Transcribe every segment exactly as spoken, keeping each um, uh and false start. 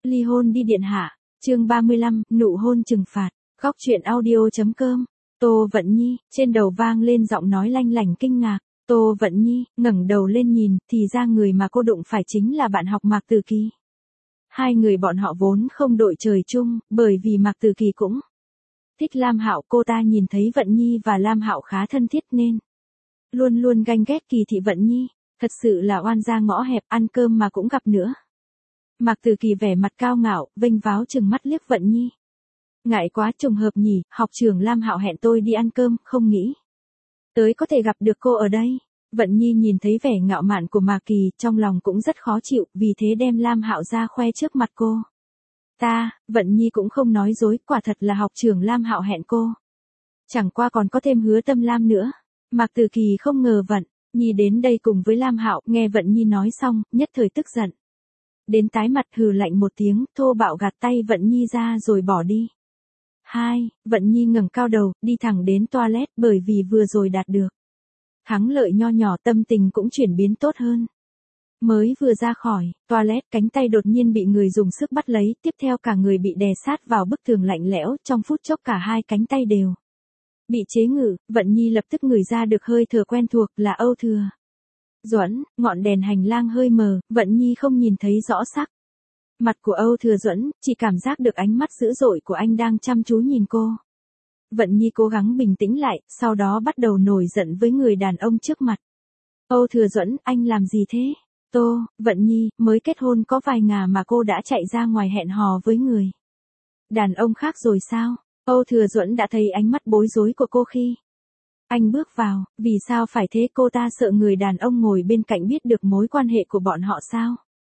Ly hôn đi điện hạ. Chương ba mươi lăm, nụ hôn trừng phạt. Góc truyện audio chấm com. Tô Vận Nhi, trên đầu vang lên giọng nói lanh lảnh kinh ngạc. Tô Vận Nhi, ngẩng đầu lên nhìn, thì ra người mà cô đụng phải chính là bạn học Mạc Tử Kỳ. Hai người bọn họ vốn không đội trời chung, bởi vì Mạc Tử Kỳ cũng thích Lam Hạo, cô ta nhìn thấy Vận Nhi và Lam Hạo khá thân thiết nên luôn luôn ganh ghét kỳ thị Vận Nhi, thật sự là oan gia ngõ hẹp, ăn cơm mà cũng gặp nữa. Mạc Tử Kỳ vẻ mặt cao ngạo, vênh váo trừng mắt liếc Vận Nhi. Ngại quá, trùng hợp nhỉ, học trưởng Lam Hạo hẹn tôi đi ăn cơm, không nghĩ tới có thể gặp được cô ở đây. Vận Nhi nhìn thấy vẻ ngạo mạn của Mạc Kỳ, trong lòng cũng rất khó chịu, vì thế đem Lam Hạo ra khoe trước mặt cô. Ta, Vận Nhi cũng không nói dối, quả thật là học trưởng Lam Hạo hẹn cô. Chẳng qua còn có thêm Hứa Tâm Lam nữa. Mạc Tử Kỳ không ngờ Vận Nhi đến đây cùng với Lam Hạo, nghe Vận Nhi nói xong, nhất thời tức giận. Đến tái mặt, hừ lạnh một tiếng, thô bạo gạt tay Vận Nhi ra rồi bỏ đi. Hai, Vận Nhi ngẩng cao đầu, đi thẳng đến toilet, bởi vì vừa rồi đạt được thắng lợi nho nhỏ, tâm tình cũng chuyển biến tốt hơn. Mới vừa ra khỏi toilet, cánh tay đột nhiên bị người dùng sức bắt lấy, tiếp theo cả người bị đè sát vào bức tường lạnh lẽo, trong phút chốc cả hai cánh tay đều bị chế ngự. Vận Nhi lập tức ngửi ra được hơi thở quen thuộc, là Âu Thừa Duẫn. Ngọn đèn hành lang hơi mờ, Vận Nhi không nhìn thấy rõ sắc mặt của Âu Thừa Duẫn, chỉ cảm giác được ánh mắt dữ dội của anh đang chăm chú nhìn cô. Vận Nhi cố gắng bình tĩnh lại, sau đó bắt đầu nổi giận với người đàn ông trước mặt. Âu Thừa Duẫn, anh làm gì thế? Tô, Vận Nhi, mới kết hôn có vài ngày mà cô đã chạy ra ngoài hẹn hò với người đàn ông khác rồi sao? Âu Thừa Duẫn đã thấy ánh mắt bối rối của cô khi anh bước vào, vì sao phải thế, cô ta sợ người đàn ông ngồi bên cạnh biết được mối quan hệ của bọn họ sao?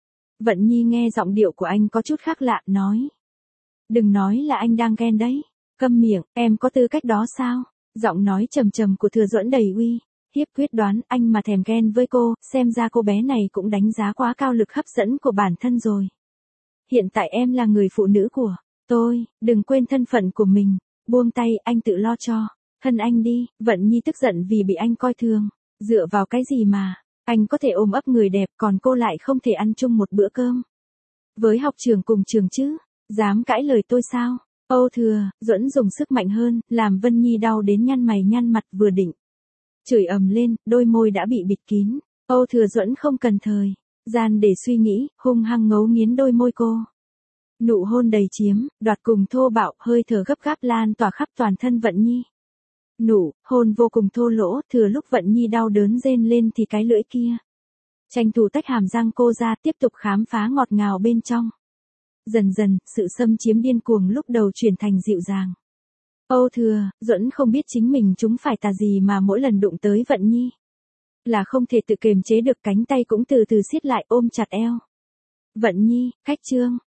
Vận Nhi nghe giọng điệu của anh có chút khác lạ, nói. Đừng nói là anh đang ghen đấy. Câm miệng, em có tư cách đó sao? Giọng nói trầm trầm của Thừa Duẫn đầy uy hiếp quyết đoán, anh mà thèm ghen với cô, xem ra cô bé này cũng đánh giá quá cao lực hấp dẫn của bản thân rồi. Hiện tại em là người phụ nữ của tôi, đừng quên thân phận của mình, buông tay, anh tự lo cho thân anh đi. Vận Nhi tức giận vì bị anh coi thường, dựa vào cái gì mà anh có thể ôm ấp người đẹp, còn cô lại không thể ăn chung một bữa cơm với học trường cùng trường chứ? Dám cãi lời tôi sao? Âu Thừa Duẫn dùng sức mạnh hơn, làm Vân Nhi đau đến nhăn mày nhăn mặt, vừa định chửi ầm lên, đôi môi đã bị bịt kín. Âu Thừa Duẫn không cần thời gian để suy nghĩ, hung hăng ngấu nghiến đôi môi cô. Nụ hôn đầy chiếm đoạt cùng thô bạo, hơi thở gấp gáp lan tỏa khắp toàn thân Vận Nhi. Nụ hôn vô cùng thô lỗ, thừa lúc Vận Nhi đau đớn rên lên thì cái lưỡi kia tranh thủ tách hàm răng cô ra, tiếp tục khám phá ngọt ngào bên trong. Dần dần, sự xâm chiếm điên cuồng lúc đầu chuyển thành dịu dàng. Âu Thừa Duẫn không biết chính mình chúng phải tà gì mà mỗi lần đụng tới Vận Nhi là không thể tự kiềm chế được, cánh tay cũng từ từ siết lại ôm chặt eo Vận Nhi. Khách trương,